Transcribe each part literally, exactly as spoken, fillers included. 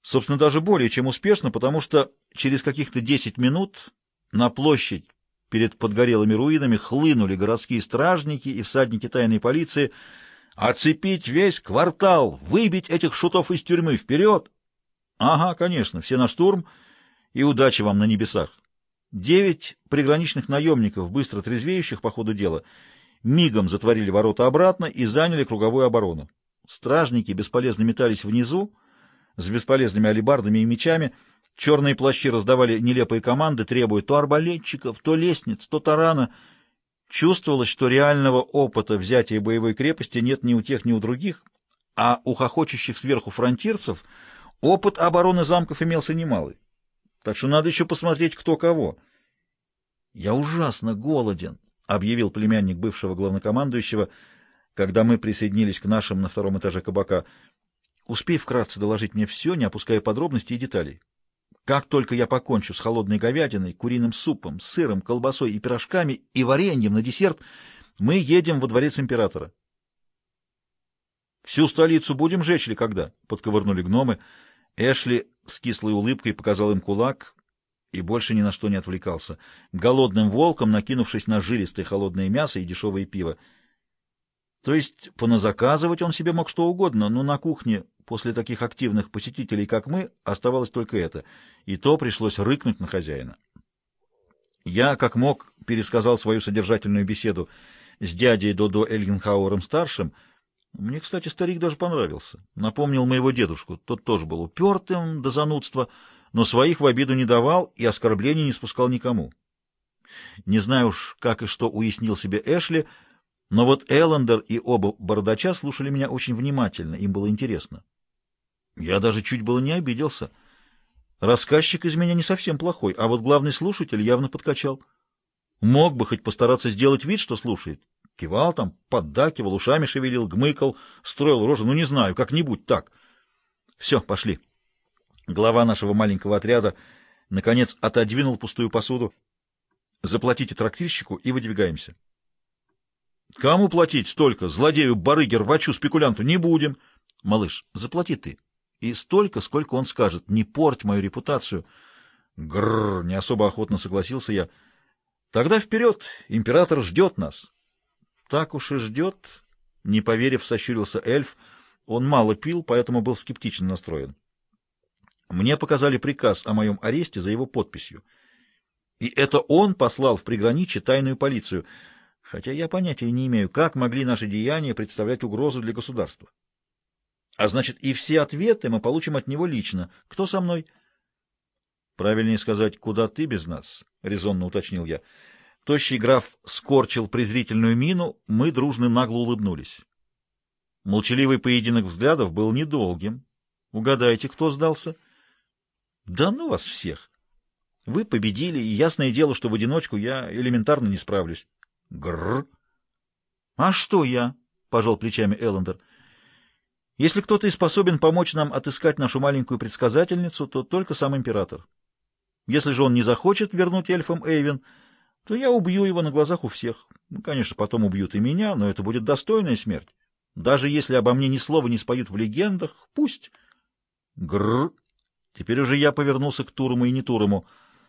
Собственно, даже более чем успешно, потому что через каких-то десять минут на площадь перед подгорелыми руинами хлынули городские стражники и всадники тайной полиции. «Оцепить весь квартал! Выбить этих шутов из тюрьмы! Вперед!» «Ага, конечно, все на штурм, и удачи вам на небесах!» Девять приграничных наемников, быстро трезвеющих по ходу дела, мигом затворили ворота обратно и заняли круговую оборону. Стражники бесполезно метались внизу, с бесполезными алебардами и мечами. Черные плащи раздавали нелепые команды, требуя то арбалетчиков, то лестниц, то тарана. Чувствовалось, что реального опыта взятия боевой крепости нет ни у тех, ни у других, а у хохочущих сверху фронтирцев опыт обороны замков имелся немалый. Так что надо еще посмотреть, кто кого. «Я ужасно голоден», — объявил племянник бывшего главнокомандующего, когда мы присоединились к нашим на втором этаже кабака. «Успей вкратце доложить мне все, не опуская подробностей и деталей. Как только я покончу с холодной говядиной, куриным супом, сыром, колбасой и пирожками и вареньем на десерт, мы едем во дворец императора». «Всю столицу будем жечь ли когда?» — подковырнули гномы. Эшли с кислой улыбкой показал им кулак и больше ни на что не отвлекался, голодным волком накинувшись на жилистое холодное мясо и дешевое пиво. То есть поназаказывать он себе мог что угодно, но на кухне после таких активных посетителей, как мы, оставалось только это, и то пришлось рыкнуть на хозяина. Я, как мог, пересказал свою содержательную беседу с дядей Додо Эльгенхауэром-старшим. Мне, кстати, старик даже понравился. Напомнил моего дедушку. Тот тоже был упертым до занудства, но своих в обиду не давал и оскорблений не спускал никому. Не знаю уж, как и что уяснил себе Эшли, но вот Эллендер и оба бородача слушали меня очень внимательно, им было интересно. Я даже чуть было не обиделся. Рассказчик из меня не совсем плохой, а вот главный слушатель явно подкачал. Мог бы хоть постараться сделать вид, что слушает. Кивал там, поддакивал, ушами шевелил, гмыкал, строил рожи, ну не знаю, как-нибудь так. Все, пошли. Глава нашего маленького отряда наконец отодвинул пустую посуду. Заплатите трактирщику и выдвигаемся. Кому платить столько? Злодею, барыге, рвачу, спекулянту не будем. Малыш, заплати ты. И столько, сколько он скажет. Не порть мою репутацию. Грррр, не особо охотно согласился я. Тогда вперед, император ждет нас. Так уж и ждет. Не поверив, сощурился эльф. Он мало пил, поэтому был скептично настроен. Мне показали приказ о моем аресте за его подписью. И это он послал в приграничье тайную полицию, хотя я понятия не имею, как могли наши деяния представлять угрозу для государства. А значит, и все ответы мы получим от него лично. Кто со мной? Правильнее сказать, куда ты без нас, — резонно уточнил я. Тощий граф скорчил презрительную мину, мы дружно нагло улыбнулись. Молчаливый поединок взглядов был недолгим. Угадайте, кто сдался? Да ну вас всех! Вы победили, и ясное дело, что в одиночку я элементарно не справлюсь. Грррр! А что я? — пожал плечами Эллендер. Если кто-то и способен помочь нам отыскать нашу маленькую предсказательницу, то только сам император. Если же он не захочет вернуть эльфам Эйвен, то я убью его на глазах у всех. Ну, конечно, потом убьют и меня, но это будет достойная смерть. Даже если обо мне ни слова не споют в легендах, пусть. Грррр! Теперь уже я повернулся к Турому и не Турому.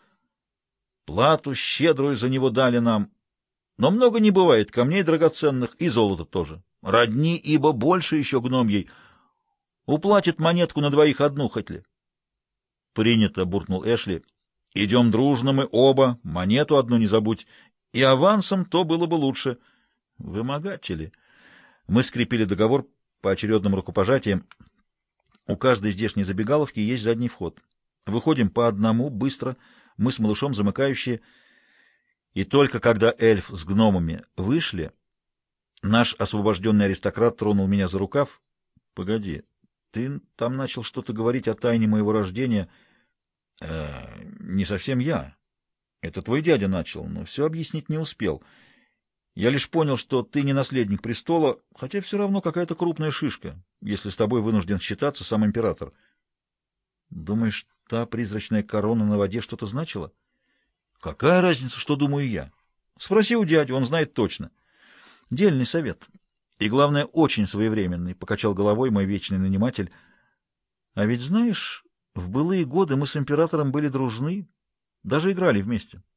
Плату щедрую за него дали нам. Но много не бывает камней драгоценных, и золота тоже. Родни, ибо больше еще гномьей. Уплатит монетку на двоих одну, хоть ли. — Принято, — буркнул Эшли. — Идем дружно мы оба, монету одну не забудь. И авансом то было бы лучше. Вымогатели. Мы скрепили договор по очередным рукопожатиям. У каждой здешней забегаловки есть задний вход. Выходим по одному, быстро, мы с малышом замыкающие. И только когда эльф с гномами вышли, наш освобожденный аристократ тронул меня за рукав. — Погоди, ты там начал что-то говорить о тайне моего рождения. Э, не совсем я. Это твой дядя начал, но все объяснить не успел. Я лишь понял, что ты не наследник престола, хотя все равно какая-то крупная шишка, если с тобой вынужден считаться сам император. Думаешь, та призрачная корона на воде что-то значила? Какая разница, что думаю я? Спроси у дяди, он знает точно. Дельный совет. И, главное, очень своевременный, — покачал головой мой вечный наниматель. А ведь знаешь, В былые годы мы с императором были дружны, даже играли вместе.